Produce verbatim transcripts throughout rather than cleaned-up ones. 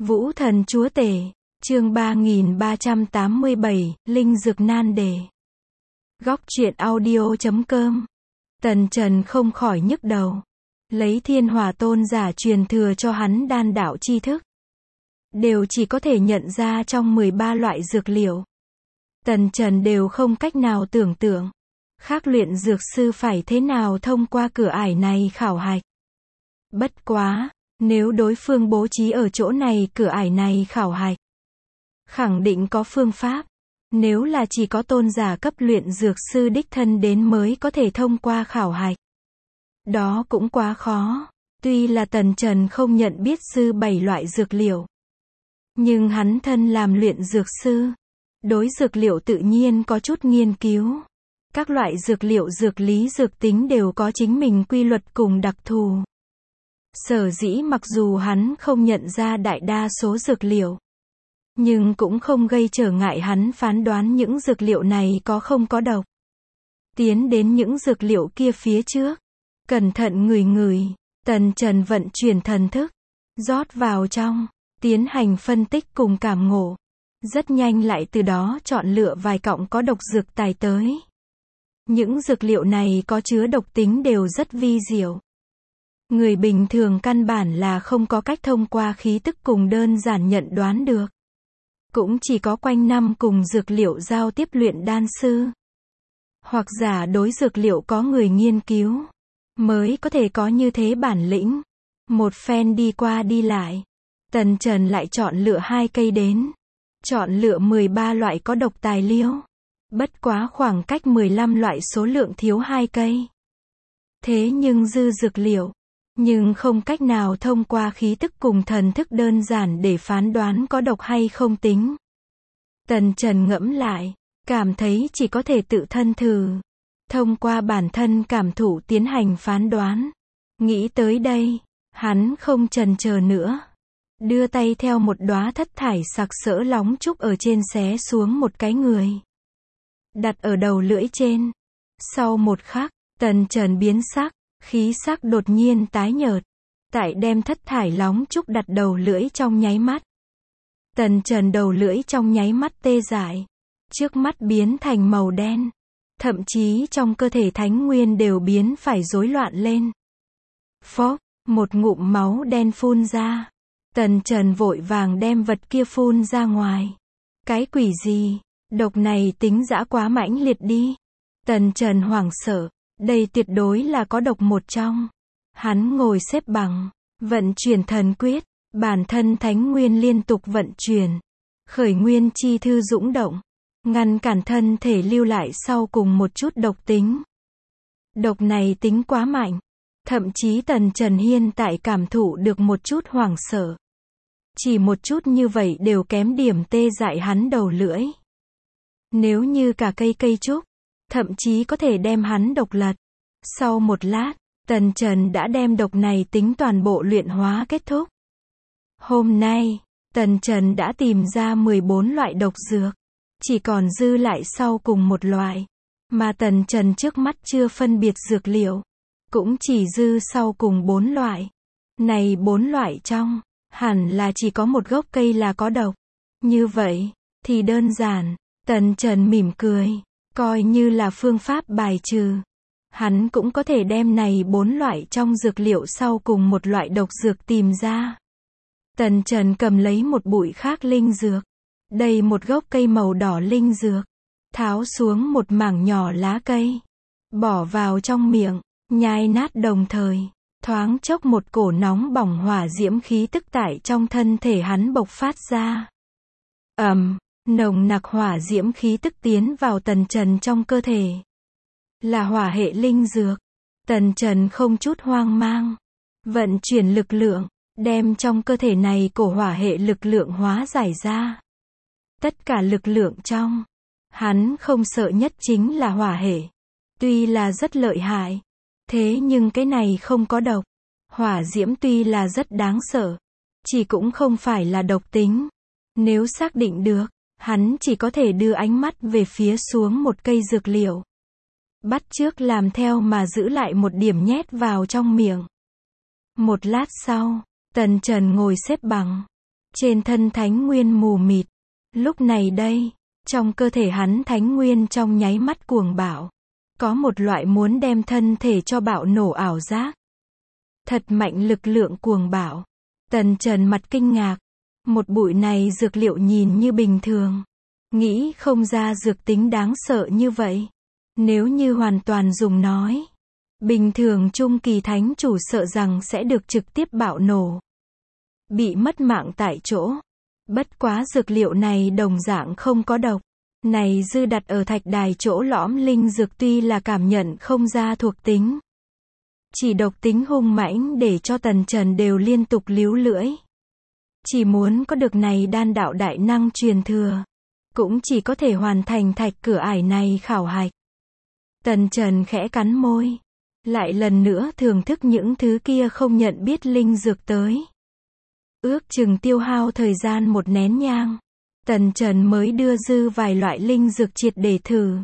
Vũ Thần Chúa Tể, chương ba nghìn ba trăm tám mươi bảy, Linh Dược Nan Đề. Góc truyện audio chấm com. Tần Trần không khỏi nhức đầu. Lấy Thiên Hỏa Tôn giả truyền thừa cho hắn đan đạo tri thức. Đều chỉ có thể nhận ra trong mười ba loại dược liệu. Tần Trần đều không cách nào tưởng tượng. Khác luyện dược sư phải thế nào thông qua cửa ải này khảo hạch. Bất quá, nếu đối phương bố trí ở chỗ này cửa ải này khảo hạch, khẳng định có phương pháp. Nếu là chỉ có tôn giả cấp luyện dược sư đích thân đến mới có thể thông qua khảo hạch, đó cũng quá khó. Tuy là Tần Trần không nhận biết sư bảy loại dược liệu, nhưng hắn thân làm luyện dược sư, đối dược liệu tự nhiên có chút nghiên cứu. Các loại dược liệu dược lý dược tính đều có chính mình quy luật cùng đặc thù. Sở dĩ mặc dù hắn không nhận ra đại đa số dược liệu, nhưng cũng không gây trở ngại hắn phán đoán những dược liệu này có không có độc. Tiến đến những dược liệu kia phía trước, cẩn thận ngửi ngửi, Tần Trần vận chuyển thần thức, rót vào trong, tiến hành phân tích cùng cảm ngộ. Rất nhanh lại từ đó chọn lựa vài cọng có độc dược tài tới. Những dược liệu này có chứa độc tính đều rất vi diệu. Người bình thường căn bản là không có cách thông qua khí tức cùng đơn giản nhận đoán được. Cũng chỉ có quanh năm cùng dược liệu giao tiếp luyện đan sư, hoặc giả đối dược liệu có người nghiên cứu, mới có thể có như thế bản lĩnh. Một phen đi qua đi lại, Tần Trần lại chọn lựa hai cây đến. Chọn lựa mười ba loại có độc tài liệu. Bất quá khoảng cách mười lăm loại số lượng thiếu hai cây. Thế nhưng dư dược liệu, nhưng không cách nào thông qua khí tức cùng thần thức đơn giản để phán đoán có độc hay không tính. Tần Trần ngẫm lại, cảm thấy chỉ có thể tự thân thử, thông qua bản thân cảm thụ tiến hành phán đoán. Nghĩ tới đây, hắn không chần chờ nữa, đưa tay theo một đóa thất thải sặc sỡ lóng trúc ở trên xé xuống một cái người, đặt ở đầu lưỡi trên. Sau một khắc, Tần Trần biến sắc, khí sắc đột nhiên tái nhợt. Tại đem thất thải lóng trúc đặt đầu lưỡi trong nháy mắt, Tần Trần đầu lưỡi trong nháy mắt tê dại, trước mắt biến thành màu đen, thậm chí trong cơ thể thánh nguyên đều biến phải rối loạn lên. Phốc, một ngụm máu đen phun ra. Tần Trần vội vàng đem vật kia phun ra ngoài. Cái quỷ gì? Độc này tính dã quá mãnh liệt đi. Tần Trần hoảng sợ, đây tuyệt đối là có độc một trong. Hắn ngồi xếp bằng, vận chuyển thần quyết, bản thân thánh nguyên liên tục vận chuyển, khởi nguyên chi thư dũng động, ngăn cản thân thể lưu lại sau cùng một chút độc tính. Độc này tính quá mạnh, thậm chí Tần Trần hiện tại cảm thụ được một chút hoảng sợ. Chỉ một chút như vậy đều kém điểm tê dại hắn đầu lưỡi. Nếu như cả cây cây trúc, thậm chí có thể đem hắn độc lật. Sau một lát, Tần Trần đã đem độc này tính toàn bộ luyện hóa kết thúc. Hôm nay, Tần Trần đã tìm ra mười bốn loại độc dược, chỉ còn dư lại sau cùng một loại, mà Tần Trần trước mắt chưa phân biệt dược liệu, cũng chỉ dư sau cùng bốn loại. Này bốn loại trong, hẳn là chỉ có một gốc cây là có độc. Như vậy, thì đơn giản. Tần Trần mỉm cười, coi như là phương pháp bài trừ. Hắn cũng có thể đem này bốn loại trong dược liệu sau cùng một loại độc dược tìm ra. Tần Trần cầm lấy một bụi khác linh dược. Đây một gốc cây màu đỏ linh dược. Tháo xuống một mảng nhỏ lá cây, bỏ vào trong miệng, nhai nát đồng thời. Thoáng chốc một cổ nóng bỏng hỏa diễm khí tức tại trong thân thể hắn bộc phát ra. Ầm, nồng nặc hỏa diễm khí tức tiến vào Tần Trần trong cơ thể. Là hỏa hệ linh dược. Tần Trần không chút hoang mang, vận chuyển lực lượng, đem trong cơ thể này cổ hỏa hệ lực lượng hóa giải ra. Tất cả lực lượng trong, hắn không sợ nhất chính là hỏa hệ. Tuy là rất lợi hại, thế nhưng cái này không có độc. Hỏa diễm tuy là rất đáng sợ, chỉ cũng không phải là độc tính. Nếu xác định được, hắn chỉ có thể đưa ánh mắt về phía xuống một cây dược liệu. Bắt chước làm theo mà giữ lại một điểm nhét vào trong miệng. Một lát sau, Tần Trần ngồi xếp bằng, Trên thân thánh nguyên mù mịt. Lúc này đây, trong cơ thể hắn thánh nguyên trong nháy mắt cuồng bạo. Có một loại muốn đem thân thể cho bạo nổ ảo giác. Thật mạnh lực lượng cuồng bạo. Tần Trần mặt kinh ngạc. Một bụi này dược liệu nhìn như bình thường. Nghĩ không ra dược tính đáng sợ như vậy. Nếu như hoàn toàn dùng nói. Bình thường trung kỳ thánh chủ sợ rằng sẽ được trực tiếp bạo nổ. Bị mất mạng tại chỗ. Bất quá dược liệu này đồng dạng không có độc. Này dư đặt ở thạch đài chỗ lõm linh dược tuy là cảm nhận không ra thuộc tính. Chỉ độc tính hung mãnh để cho Tần Trần đều liên tục líu lưỡi. Chỉ muốn có được này đan đạo đại năng truyền thừa. Cũng chỉ có thể hoàn thành thạch cửa ải này khảo hạch. Tần Trần khẽ cắn môi. Lại lần nữa thưởng thức những thứ kia không nhận biết linh dược tới. Ước chừng tiêu hao thời gian một nén nhang. Tần Trần mới đưa dư vài loại linh dược triệt để thử.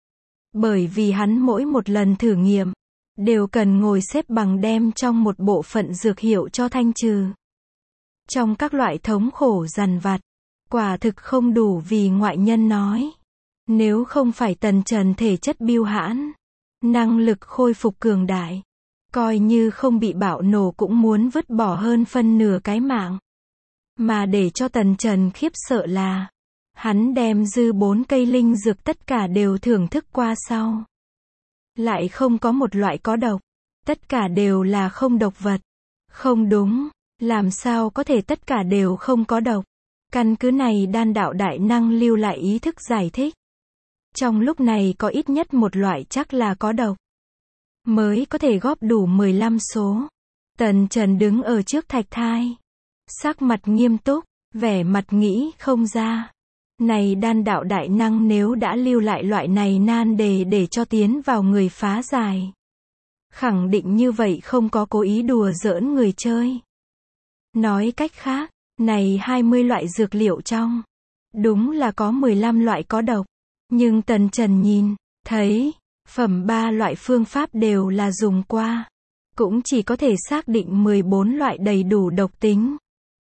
Bởi vì hắn mỗi một lần thử nghiệm, đều cần ngồi xếp bằng đem trong một bộ phận dược hiệu cho thanh trừ. Trong các loại thống khổ dằn vặt, quả thực không đủ vì ngoại nhân nói. Nếu không phải Tần Trần thể chất biêu hãn, năng lực khôi phục cường đại, coi như không bị bạo nổ cũng muốn vứt bỏ hơn phân nửa cái mạng. Mà để cho Tần Trần khiếp sợ là, hắn đem dư bốn cây linh dược tất cả đều thưởng thức qua sau. Lại không có một loại có độc. Tất cả đều là không độc vật. Không đúng, làm sao có thể tất cả đều không có độc. Căn cứ này đan đạo đại năng lưu lại ý thức giải thích. Trong lúc này có ít nhất một loại chắc là có độc. Mới có thể góp đủ mười lăm số. Tần Trần đứng ở trước thạch thai. Sắc mặt nghiêm túc, vẻ mặt nghĩ không ra. Này đan đạo đại năng nếu đã lưu lại loại này nan đề để cho tiến vào người phá giải. Khẳng định như vậy không có cố ý đùa giỡn người chơi. Nói cách khác, này hai mươi loại dược liệu trong. Đúng là có mười lăm loại có độc. Nhưng Tần Trần nhìn, thấy, phẩm ba loại phương pháp đều là dùng qua. Cũng chỉ có thể xác định mười bốn loại đầy đủ độc tính.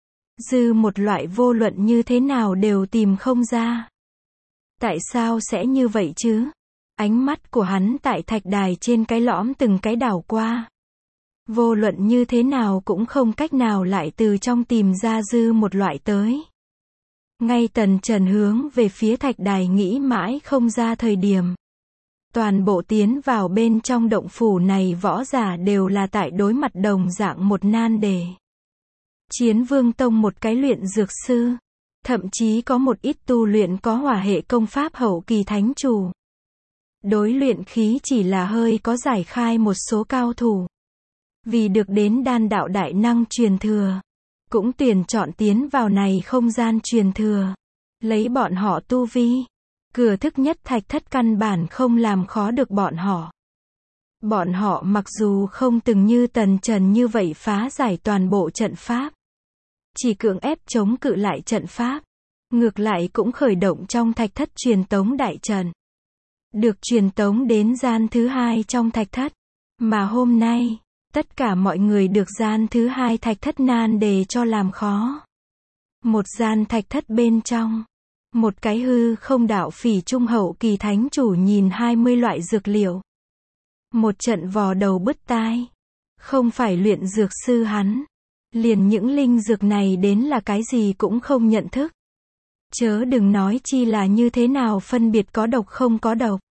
Dư một loại vô luận như thế nào đều tìm không ra. Tại sao sẽ như vậy chứ? Ánh mắt của hắn tại thạch đài trên cái lõm từng cái đảo qua. Vô luận như thế nào cũng không cách nào lại từ trong tìm ra dư một loại tới. Ngay Tần Trần hướng về phía thạch đài nghĩ mãi không ra thời điểm. Toàn bộ tiến vào bên trong động phủ này võ giả đều là tại đối mặt đồng dạng một nan đề. Chiến Vương Tông một cái luyện dược sư. Thậm chí có một ít tu luyện có hỏa hệ công pháp hậu kỳ thánh chủ. Đối luyện khí chỉ là hơi có giải khai một số cao thủ. Vì được đến đan đạo đại năng truyền thừa. Cũng tuyển chọn tiến vào này không gian truyền thừa. Lấy bọn họ tu vi. Cửa thức nhất thạch thất căn bản không làm khó được bọn họ. Bọn họ mặc dù không từng như Tần Trần như vậy phá giải toàn bộ trận pháp. Chỉ cưỡng ép chống cự lại trận pháp. Ngược lại cũng khởi động trong thạch thất truyền tống đại trận. Được truyền tống đến gian thứ hai trong thạch thất. Mà hôm nay, tất cả mọi người được gian thứ hai thạch thất nan đề cho làm khó. Một gian thạch thất bên trong. Một cái hư không đạo phỉ trung hậu kỳ thánh chủ nhìn hai mươi loại dược liệu. Một trận vò đầu bứt tai. Không phải luyện dược sư hắn. Liền những linh dược này đến là cái gì cũng không nhận thức. Chớ đừng nói chi là như thế nào phân biệt có độc không có độc.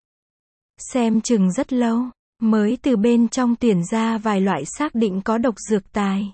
Xem chừng rất lâu, mới từ bên trong tuyển ra vài loại xác định có độc dược tài.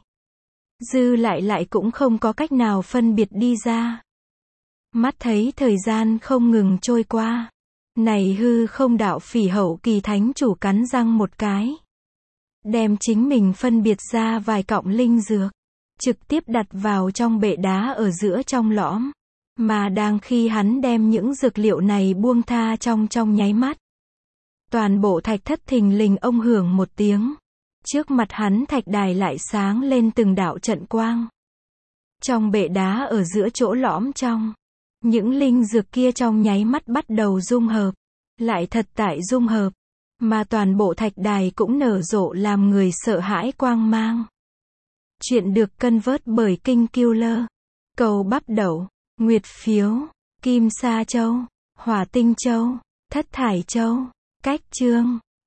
Dư lại lại cũng không có cách nào phân biệt đi ra. Mắt thấy thời gian không ngừng trôi qua. Này hư không đạo phỉ hậu kỳ thánh chủ cắn răng một cái. Đem chính mình phân biệt ra vài cọng linh dược. Trực tiếp đặt vào trong bệ đá ở giữa trong lõm. Mà đang khi hắn đem những dược liệu này buông tha trong trong nháy mắt. Toàn bộ thạch thất thình lình ông hưởng một tiếng. Trước mặt hắn thạch đài lại sáng lên từng đạo trận quang. Trong bệ đá ở giữa chỗ lõm trong. Những linh dược kia trong nháy mắt bắt đầu dung hợp. Lại thật tại dung hợp. Mà toàn bộ thạch đài cũng nở rộ làm người sợ hãi quang mang. Chuyện được cân vớt bởi King Killer. Cầu bắp đậu, nguyệt phiếu, kim sa châu, hỏa tinh châu, thất thải châu, cách chương.